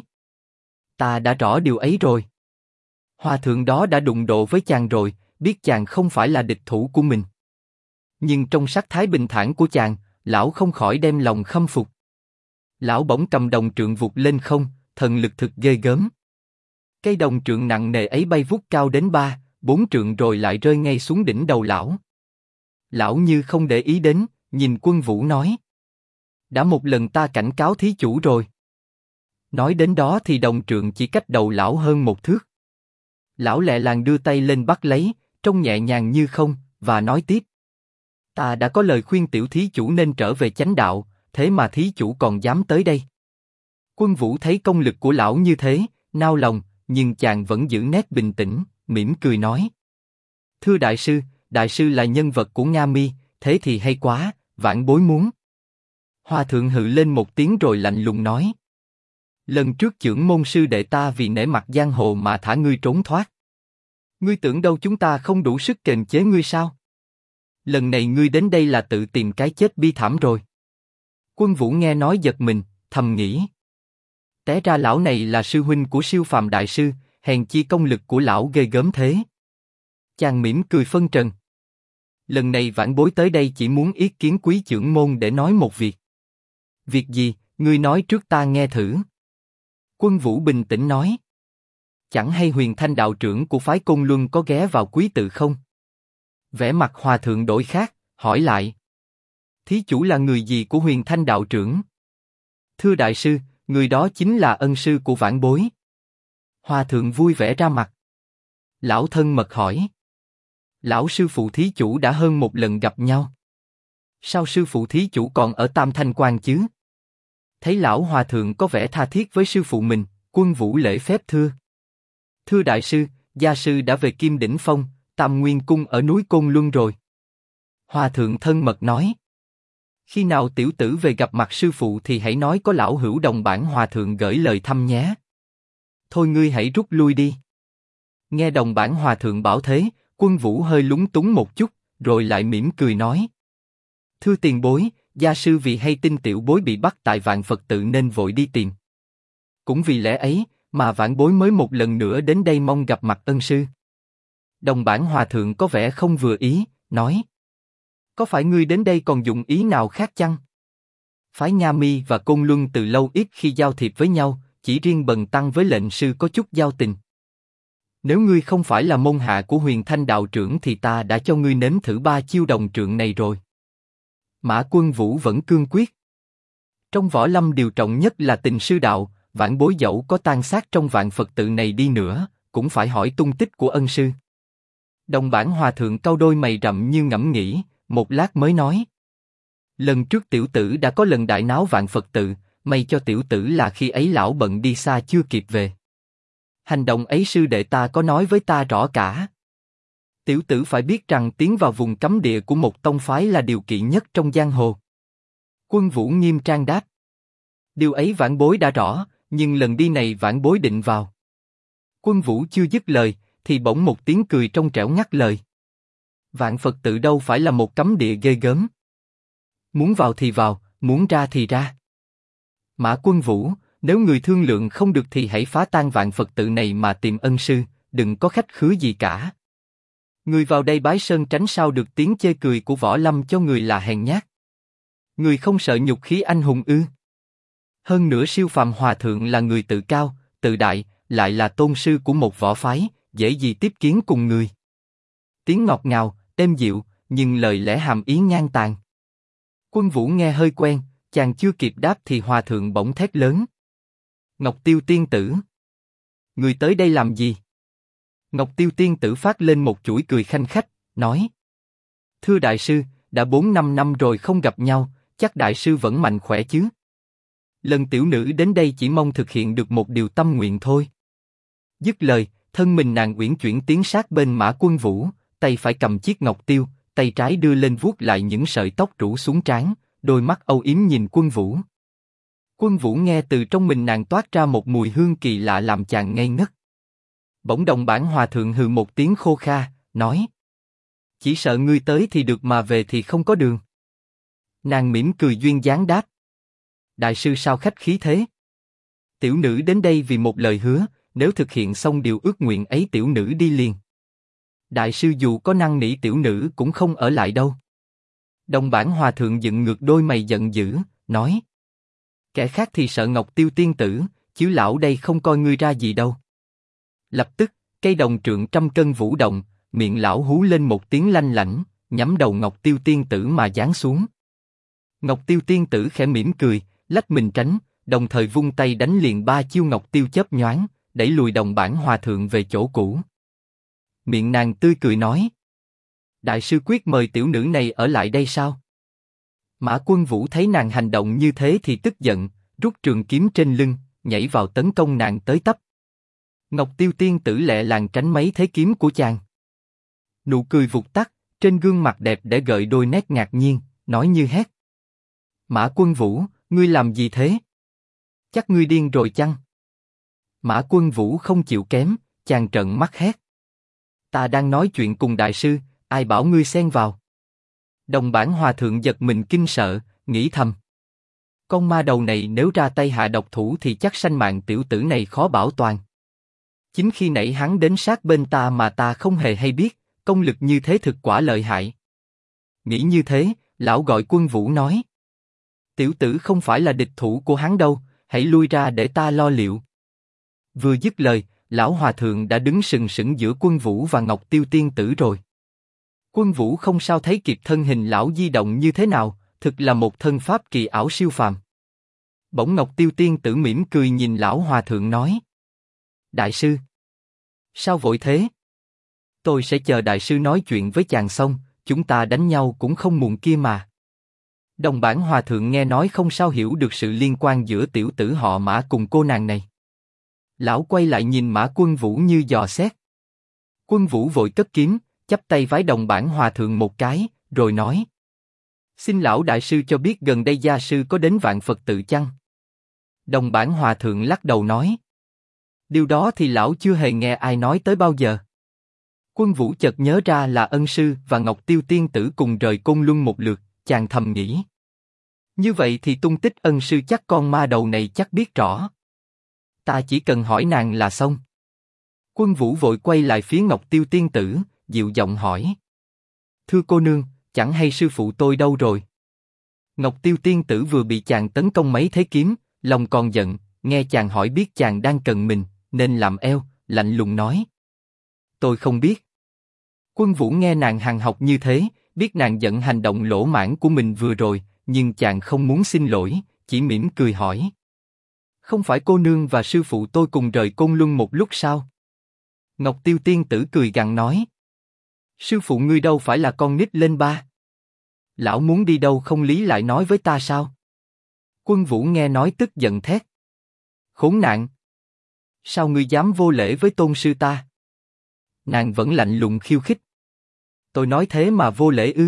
Ta đã rõ điều ấy rồi. Hòa thượng đó đã đụng độ với chàng rồi, biết chàng không phải là địch thủ của mình. Nhưng trong sắc thái bình thản của chàng, lão không khỏi đem lòng khâm phục. Lão bỗng cầm đồng trượng vụt lên không, thần lực thực ghê gớm. Cây đồng trượng nặng nề ấy bay vút cao đến 3-4 trượng rồi lại rơi ngay xuống đỉnh đầu lão. Lão như không để ý đến, nhìn quân Vũ nói. Đã một lần ta cảnh cáo thí chủ rồi. Nói đến đó thì đồng trượng chỉ cách đầu lão hơn một thước. Lão lẹ làng đưa tay lên bắt lấy, trông nhẹ nhàng như không, và nói tiếp. Ta đã có lời khuyên tiểu thí chủ nên trở về chánh đạo, thế mà thí chủ còn dám tới đây. Quân Vũ thấy công lực của lão như thế, nao lòng, nhưng chàng vẫn giữ nét bình tĩnh, mỉm cười nói. Thưa đại sư là nhân vật của Nga Mi, thế thì hay quá, vãn bối muốn. Hòa thượng hừ lên một tiếng rồi lạnh lùng nói. Lần trước chưởng môn sư đệ ta vì nể mặt giang hồ mà thả ngươi trốn thoát. Ngươi tưởng đâu chúng ta không đủ sức kềm chế ngươi sao? Lần này ngươi đến đây là tự tìm cái chết bi thảm rồi. Quân Vũ nghe nói giật mình, thầm nghĩ. Té ra lão này là sư huynh của siêu phàm đại sư, hèn chi công lực của lão ghê gớm thế. Chàng mỉm cười phân trần. Lần này vãn bối tới đây chỉ muốn ý kiến quý chưởng môn để nói một việc. Việc gì, ngươi nói trước ta nghe thử. Quân Vũ bình tĩnh nói. Chẳng hay Huyền Thanh đạo trưởng của phái Côn Luân có ghé vào quý tự không? Vẻ mặt hòa thượng đổi khác, hỏi lại. Thí chủ là người gì của Huyền Thanh đạo trưởng? Thưa đại sư, người đó chính là ân sư của vãn bối. Hòa thượng vui vẻ ra mặt. Lão thân mật hỏi. Lão sư phụ thí chủ đã hơn một lần gặp nhau. Sao sư phụ thí chủ còn ở Tam Thanh Quan chứ? Thấy lão hòa thượng có vẻ tha thiết với sư phụ mình, Quân Vũ lễ phép thưa. Thưa đại sư, gia sư đã về Kim Đỉnh Phong, Tam Nguyên Cung ở núi Côn Luân rồi. Hòa thượng thân mật nói. Khi nào tiểu tử về gặp mặt sư phụ thì hãy nói có lão hữu đồng bản hòa thượng gửi lời thăm nhé. Thôi ngươi hãy rút lui đi. Nghe đồng bản hòa thượng bảo thế, Quân Vũ hơi lúng túng một chút, rồi lại mỉm cười nói. Thưa tiền bối, gia sư vì hay tin tiểu bối bị bắt tại Vạn Phật tự nên vội đi tìm. Cũng vì lẽ ấy, mà vãn bối mới một lần nữa đến đây mong gặp mặt ân sư. Đồng bản hòa thượng có vẻ không vừa ý, nói. Có phải ngươi đến đây còn dụng ý nào khác chăng? Phái Nga Mi và Côn Luân từ lâu ít khi giao thiệp với nhau, chỉ riêng Bần tăng với lệnh sư có chút giao tình. Nếu ngươi không phải là môn hạ của Huyền Thanh đạo trưởng thì ta đã cho ngươi nếm thử 3 chiêu đồng trượng này rồi. Mã Quân Vũ vẫn cương quyết. Trong võ lâm điều trọng nhất là tình sư đạo, vãn bối dẫu có tan xác trong Vạn Phật tự này đi nữa, cũng phải hỏi tung tích của ân sư. Đồng bản hòa thượng cau đôi mày rậm như ngẫm nghĩ, một lát mới nói. Lần trước tiểu tử đã có lần đại náo Vạn Phật tự, may cho tiểu tử là khi ấy lão bận đi xa chưa kịp về. Hành động ấy sư đệ ta có nói với ta rõ cả. Tiểu tử phải biết rằng tiến vào vùng cấm địa của một tông phái là điều kỵ nhất trong giang hồ. Quân Vũ nghiêm trang đáp. Điều ấy vãn bối đã rõ, nhưng lần đi này vãn bối định vào. Quân Vũ chưa dứt lời, thì bỗng một tiếng cười trong trẻo ngắt lời. Vạn Phật tự đâu phải là một cấm địa ghê gớm. Muốn vào thì vào, muốn ra thì ra. Mã Quân Vũ, nếu người thương lượng không được thì hãy phá tan Vạn Phật tự này mà tìm ân sư, đừng có khách khứa gì cả. Người vào đây bái sơn tránh sao được tiếng chê cười của võ lâm cho người là hèn nhát. Người không sợ nhục khí anh hùng ư? Hơn nữa siêu phàm hòa thượng là người tự cao, tự đại, lại là tôn sư của một võ phái, dễ gì tiếp kiến cùng người. Tiếng ngọt ngào, êm dịu, nhưng lời lẽ hàm ý ngang tàn. Quân Vũ nghe hơi quen, chàng chưa kịp đáp thì hòa thượng bỗng thét lớn. Ngọc Tiêu tiên tử, người tới đây làm gì? Ngọc Tiêu tiên tử phát lên một chuỗi cười khanh khách, nói. Thưa đại sư, đã 4-5 năm rồi không gặp nhau, chắc đại sư vẫn mạnh khỏe chứ? Lần tiểu nữ đến đây chỉ mong thực hiện được một điều tâm nguyện thôi. Dứt lời, thân mình nàng uyển chuyển tiến sát bên Mã Quân Vũ, tay phải cầm chiếc ngọc tiêu, tay trái đưa lên vuốt lại những sợi tóc rủ xuống trán, đôi mắt âu yếm nhìn Quân Vũ. Quân Vũ nghe từ trong mình nàng toát ra một mùi hương kỳ lạ làm chàng ngây ngất. Bỗng đồng bản hòa thượng hừ một tiếng khô kha, nói. Chỉ sợ ngươi tới thì được mà về thì không có đường. Nàng mỉm cười duyên dáng đáp. Đại sư sao khách khí thế? Tiểu nữ đến đây vì một lời hứa, nếu thực hiện xong điều ước nguyện ấy tiểu nữ đi liền. Đại sư dù có năn nỉ tiểu nữ cũng không ở lại đâu. Đồng bản hòa thượng dựng ngược đôi mày giận dữ, nói. Kẻ khác thì sợ Ngọc Tiêu tiên tử, chứ lão đây không coi ngươi ra gì đâu. Lập tức, cây đồng trượng trăm cân vũ động, miệng lão hú lên một tiếng lanh lảnh, nhắm đầu Ngọc Tiêu tiên tử mà giáng xuống. Ngọc Tiêu tiên tử khẽ mỉm cười, lách mình tránh, đồng thời vung tay đánh liền 3 chiêu Ngọc Tiêu chớp nhoáng, đẩy lùi đồng bản hòa thượng về chỗ cũ. Miệng nàng tươi cười nói. Đại sư quyết mời tiểu nữ này ở lại đây sao? Mã Quân Vũ thấy nàng hành động như thế thì tức giận, rút trường kiếm trên lưng, nhảy vào tấn công nàng tới tấp. Ngọc Tiêu tiên tử lẹ làng tránh mấy thế kiếm của chàng. Nụ cười vụt tắt, trên gương mặt đẹp để gợi đôi nét ngạc nhiên, nói như hét. Mã Quân Vũ, ngươi làm gì thế? Chắc ngươi điên rồi chăng? Mã Quân Vũ không chịu kém, chàng trợn mắt hét. Ta đang nói chuyện cùng đại sư, ai bảo ngươi xen vào? Đồng bản hòa thượng giật mình kinh sợ, nghĩ thầm. Con ma đầu này nếu ra tay hạ độc thủ thì chắc sanh mạng tiểu tử này khó bảo toàn. Chính khi nãy hắn đến sát bên ta mà ta không hề hay biết, công lực như thế thực quả lợi hại. Nghĩ như thế, lão gọi Quân Vũ nói. Tiểu tử không phải là địch thủ của hắn đâu, hãy lui ra để ta lo liệu. Vừa dứt lời, lão hòa thượng đã đứng sừng sững giữa Quân Vũ và Ngọc Tiêu tiên tử rồi. Quân Vũ không sao thấy kịp thân hình lão di động như thế nào, thực là một thân pháp kỳ ảo siêu phàm. Bỗng Ngọc Tiêu tiên tử mỉm cười nhìn lão hòa thượng nói: Đại sư, sao vội thế? Tôi sẽ chờ đại sư nói chuyện với chàng xong, chúng ta đánh nhau cũng không muộn kia mà. Đồng bản hòa thượng nghe nói không sao hiểu được sự liên quan giữa tiểu tử họ Mã cùng cô nàng này. Lão quay lại nhìn Mã Quân Vũ như dò xét. Quân Vũ vội cất kiếm, chắp tay vái đồng bản hòa thượng một cái, rồi nói: Xin lão đại sư cho biết gần đây gia sư có đến Vạn Phật tự chăng? Đồng bản hòa thượng lắc đầu nói: Điều đó thì lão chưa hề nghe ai nói tới bao giờ. Quân Vũ chợt nhớ ra là ân sư và Ngọc Tiêu tiên tử cùng rời Côn Luân một lượt, chàng thầm nghĩ. Như vậy thì tung tích ân sư chắc con ma đầu này chắc biết rõ. Ta chỉ cần hỏi nàng là xong. Quân Vũ vội quay lại phía Ngọc Tiêu tiên tử, dịu giọng hỏi: Thưa cô nương, chẳng hay sư phụ tôi đâu rồi? Ngọc Tiêu tiên tử vừa bị chàng tấn công mấy thế kiếm, lòng còn giận, nghe chàng hỏi biết chàng đang cần mình, nên làm eo, lạnh lùng nói: Tôi không biết. Quân Vũ nghe nàng hằn học như thế, biết nàng giận hành động lỗ mãng của mình vừa rồi, nhưng chàng không muốn xin lỗi, chỉ mỉm cười hỏi: Không phải cô nương và sư phụ tôi cùng rời Côn Luân một lúc sao? Ngọc Tiêu tiên tử cười gằn nói: Sư phụ ngươi đâu phải là con nít lên ba. Lão muốn đi đâu không lý lại nói với ta sao? Quân Vũ nghe nói tức giận thét: Khốn nạn! Sao ngươi dám vô lễ với tôn sư ta? Nàng vẫn lạnh lùng khiêu khích: Tôi nói thế mà vô lễ ư?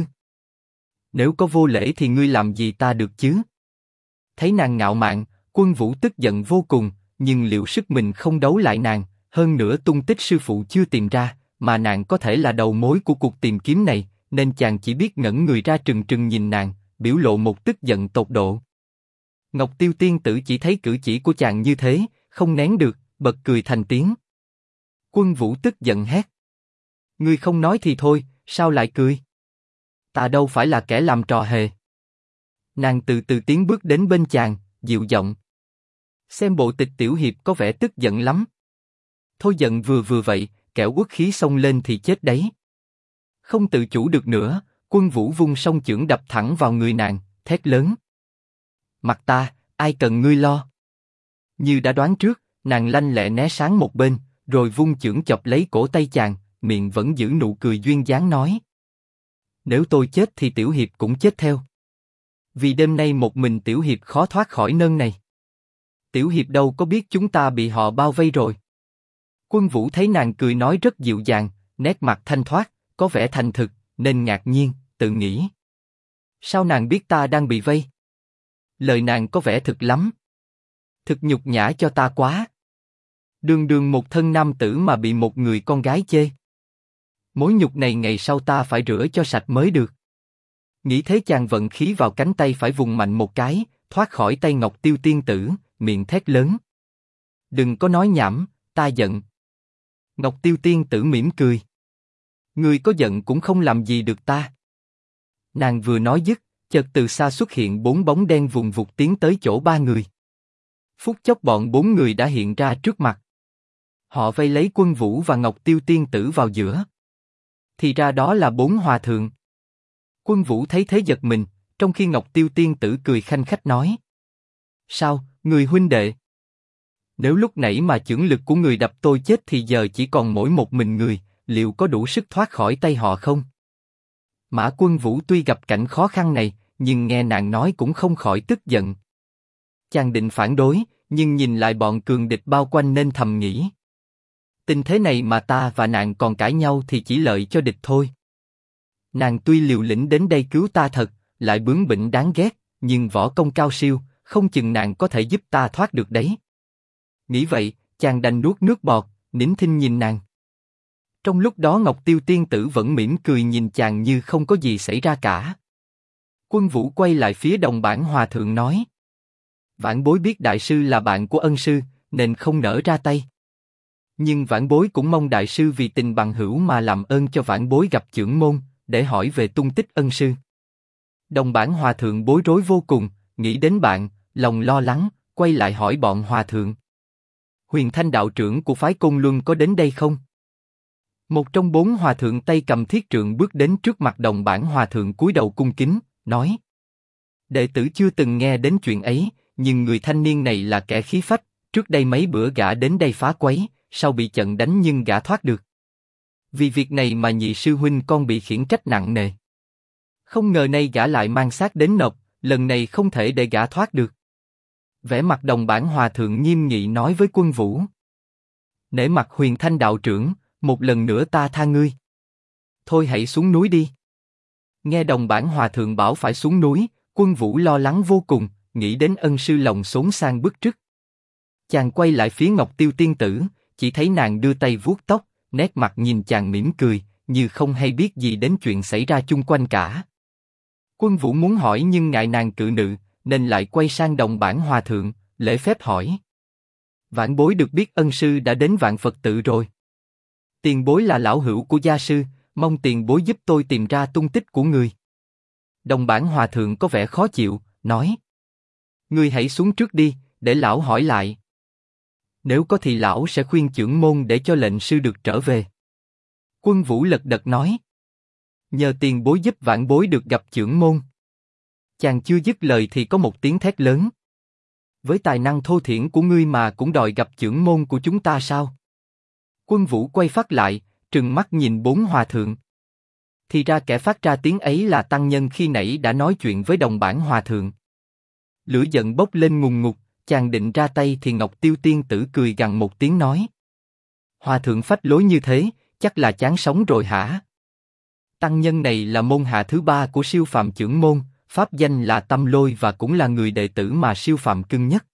Nếu có vô lễ thì ngươi làm gì ta được chứ? Thấy nàng ngạo mạn, Quân Vũ tức giận vô cùng, nhưng liệu sức mình không đấu lại nàng, hơn nữa tung tích sư phụ chưa tìm ra, mà nàng có thể là đầu mối của cuộc tìm kiếm này, nên chàng chỉ biết ngẩng người ra trừng trừng nhìn nàng, biểu lộ một tức giận tột độ. Ngọc Tiêu tiên tử chỉ thấy cử chỉ của chàng như thế, không nén được, bật cười thành tiếng. Quân Vũ tức giận hét: Ngươi không nói thì thôi, sao lại cười? Ta đâu phải là kẻ làm trò hề. Nàng từ từ tiến bước đến bên chàng, dịu giọng: Xem bộ tịch tiểu hiệp có vẻ tức giận lắm. Thôi giận vừa vậy, kẻo uất khí xông lên thì chết đấy. Không tự chủ được nữa, Quân Vũ vung song chưởng đập thẳng vào người nàng, thét lớn: Mặt ta, ai cần ngươi lo? Như đã đoán trước, nàng lanh lẹ né sang một bên, rồi vung chưởng chọc lấy cổ tay chàng, miệng vẫn giữ nụ cười duyên dáng nói: Nếu tôi chết thì tiểu hiệp cũng chết theo. Vì đêm nay một mình tiểu hiệp khó thoát khỏi nơi này. Tiểu hiệp đâu có biết chúng ta bị họ bao vây rồi. Quân Vũ thấy nàng cười nói rất dịu dàng, nét mặt thanh thoát, có vẻ thành thực, nên ngạc nhiên, tự nghĩ: Sao nàng biết ta đang bị vây? Lời nàng có vẻ thực lắm. Thực nhục nhã cho ta quá. Đường đường một thân nam tử mà bị một người con gái chê. Mối nhục này ngày sau ta phải rửa cho sạch mới được. Nghĩ thế chàng vận khí vào cánh tay phải vùng mạnh một cái, thoát khỏi tay Ngọc Tiêu tiên tử, miệng thét lớn: Đừng có nói nhảm, ta giận. Ngọc Tiêu tiên tử mỉm cười: Ngươi có giận cũng không làm gì được ta. Nàng vừa nói dứt, chợt từ xa xuất hiện 4 bóng đen vùng vụt tiến tới chỗ 3 người. Phút chốc bọn 4 người đã hiện ra trước mặt. Họ vây lấy Quân Vũ và Ngọc Tiêu tiên tử vào giữa. Thì ra đó là 4 hòa thượng. Quân Vũ thấy thế giật mình, trong khi Ngọc Tiêu tiên tử cười khanh khách nói: Sao, người huynh đệ? Nếu lúc nãy mà chưởng lực của người đập tôi chết thì giờ chỉ còn mỗi một mình người, liệu có đủ sức thoát khỏi tay họ không? Mã Quân Vũ tuy gặp cảnh khó khăn này, nhưng nghe nàng nói cũng không khỏi tức giận. Chàng định phản đối, nhưng nhìn lại bọn cường địch bao quanh nên thầm nghĩ: Tình thế này mà ta và nàng còn cãi nhau thì chỉ lợi cho địch thôi. Nàng tuy liều lĩnh đến đây cứu ta thật, lại bướng bỉnh đáng ghét, nhưng võ công cao siêu, không chừng nàng có thể giúp ta thoát được đấy. Nghĩ vậy, chàng đành nuốt nước bọt, nín thinh nhìn nàng. Trong lúc đó Ngọc Tiêu tiên tử vẫn mỉm cười nhìn chàng như không có gì xảy ra cả. Quân Vũ quay lại phía đồng bản hòa thượng nói: Vãn bối biết đại sư là bạn của ân sư, nên không nỡ ra tay. Nhưng vãn bối cũng mong đại sư vì tình bằng hữu mà làm ơn cho vãn bối gặp chưởng môn, để hỏi về tung tích ân sư. Đồng bản hòa thượng bối rối vô cùng, nghĩ đến bạn, lòng lo lắng, quay lại hỏi bọn hòa thượng. Huyền Thanh đạo trưởng của phái Côn Luân có đến đây không? Một trong 4 hòa thượng tay cầm thiết trượng bước đến trước mặt đồng bản hòa thượng cúi đầu cung kính, nói. Đệ tử chưa từng nghe đến chuyện ấy, nhưng người thanh niên này là kẻ khí phách, trước đây mấy bữa gã đến đây phá quấy, sau bị trận đánh nhưng gã thoát được. Vì việc này mà nhị sư huynh con bị khiển trách nặng nề. Không ngờ nay gã lại mang xác đến nộp, lần này không thể để gã thoát được. Vẻ mặt đồng bản hòa thượng nghiêm nghị nói với Quân Vũ. Nể mặt Huyền Thanh đạo trưởng, một lần nữa ta tha ngươi. Thôi hãy xuống núi đi. Nghe đồng bản hòa thượng bảo phải xuống núi, Quân Vũ lo lắng vô cùng, nghĩ đến ân sư lòng xốn sang bức trước. Chàng quay lại phía Ngọc Tiêu tiên tử, chỉ thấy nàng đưa tay vuốt tóc, nét mặt nhìn chàng mỉm cười, như không hay biết gì đến chuyện xảy ra chung quanh cả. Quân Vũ muốn hỏi nhưng ngại nàng cự nữ, nên lại quay sang đồng bản hòa thượng, lễ phép hỏi. Vãn bối được biết ân sư đã đến Vạn Phật tự rồi. Tiền bối là lão hữu của gia sư, mong tiền bối giúp tôi tìm ra tung tích của người. Đồng bản hòa thượng có vẻ khó chịu, nói. Ngươi hãy xuống trước đi, để lão hỏi lại. Nếu có thì lão sẽ khuyên chưởng môn để cho lệnh sư được trở về. Quân Vũ lật đật nói. Nhờ tiền bối giúp vãn bối được gặp chưởng môn. Chàng chưa dứt lời thì có một tiếng thét lớn. Với tài năng thô thiển của ngươi mà cũng đòi gặp chưởng môn của chúng ta sao? Quân Vũ quay phát lại, trừng mắt nhìn 4 hòa thượng. Thì ra kẻ phát ra tiếng ấy là tăng nhân khi nãy đã nói chuyện với đồng bản hòa thượng. Lửa giận bốc lên ngùn ngụt, chàng định ra tay thì Ngọc Tiêu tiên tử cười gằn một tiếng nói. Hòa thượng phách lối như thế, chắc là chán sống rồi hả? Tăng nhân này là môn hạ thứ 3 của siêu phàm chưởng môn, pháp danh là Tâm Lôi và cũng là người đệ tử mà siêu phàm cưng nhất.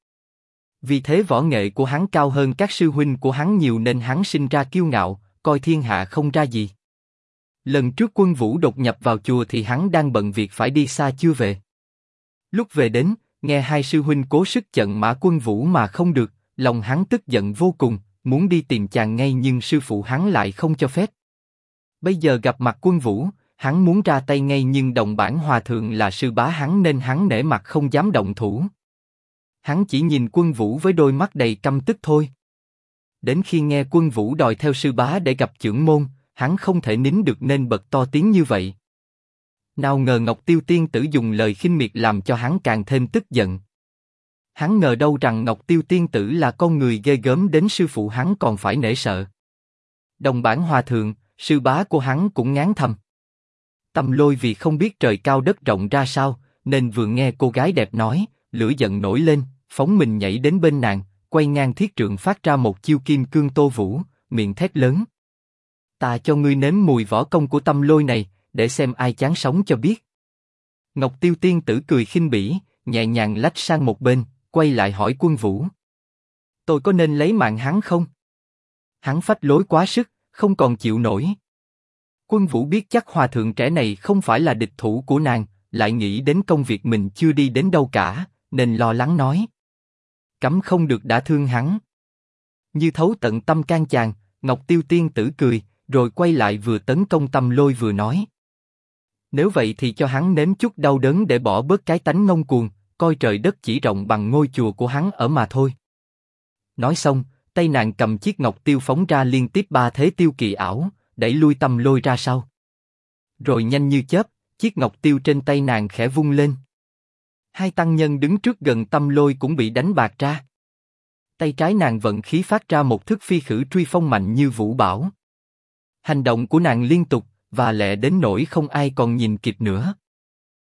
Vì thế võ nghệ của hắn cao hơn các sư huynh của hắn nhiều nên hắn sinh ra kiêu ngạo, coi thiên hạ không ra gì. Lần trước Quân Vũ đột nhập vào chùa thì hắn đang bận việc phải đi xa chưa về. Lúc về đến, nghe hai sư huynh cố sức chặn mã Quân Vũ mà không được, lòng hắn tức giận vô cùng, muốn đi tìm chàng ngay nhưng sư phụ hắn lại không cho phép. Bây giờ gặp mặt Quân Vũ, hắn muốn ra tay ngay nhưng đồng bản hòa thượng là sư bá hắn nên hắn nể mặt không dám động thủ. Hắn chỉ nhìn Quân Vũ với đôi mắt đầy căm tức thôi. Đến khi nghe Quân Vũ đòi theo sư bá để gặp chưởng môn, hắn không thể nín được nên bật to tiếng như vậy. Nào ngờ Ngọc Tiêu tiên tử dùng lời khinh miệt làm cho hắn càng thêm tức giận. Hắn ngờ đâu rằng Ngọc Tiêu tiên tử là con người ghê gớm đến sư phụ hắn còn phải nể sợ. Đồng bản hòa thượng, sư bá của hắn cũng ngán thầm. Tâm Lôi vì không biết trời cao đất rộng ra sao, nên vừa nghe cô gái đẹp nói, lửa giận nổi lên, phóng mình nhảy đến bên nàng, quay ngang thiết trượng phát ra một chiêu kim cương Tô Vũ, miệng thét lớn. Ta cho ngươi nếm mùi võ công của Tâm Lôi này, để xem ai chán sống cho biết. Ngọc Tiêu tiên tử cười khinh bỉ, nhẹ nhàng lách sang một bên, quay lại hỏi Quân Vũ. Tôi có nên lấy mạng hắn không? Hắn phách lối quá sức, không còn chịu nổi. Quân Vũ biết chắc hòa thượng trẻ này không phải là địch thủ của nàng, lại nghĩ đến công việc mình chưa đi đến đâu cả, nên lo lắng nói. Cấm không được đã thương hắn. Như thấu tận tâm can chàng, Ngọc Tiêu tiên tử cười, rồi quay lại vừa tấn công Tâm Lôi vừa nói. Nếu vậy thì cho hắn nếm chút đau đớn để bỏ bớt cái tánh ngông cuồng, coi trời đất chỉ rộng bằng ngôi chùa của hắn ở mà thôi. Nói xong, tay nàng cầm chiếc ngọc tiêu phóng ra liên tiếp 3 thế tiêu kỳ ảo, đẩy lui Tâm Lôi ra sau. Rồi nhanh như chớp, chiếc ngọc tiêu trên tay nàng khẽ vung lên. Hai tăng nhân đứng trước gần Tâm Lôi cũng bị đánh bạt ra. Tay trái nàng vận khí phát ra một thức phi khử truy phong mạnh như vũ bão. Hành động của nàng liên tục và lẹ đến nỗi không ai còn nhìn kịp nữa.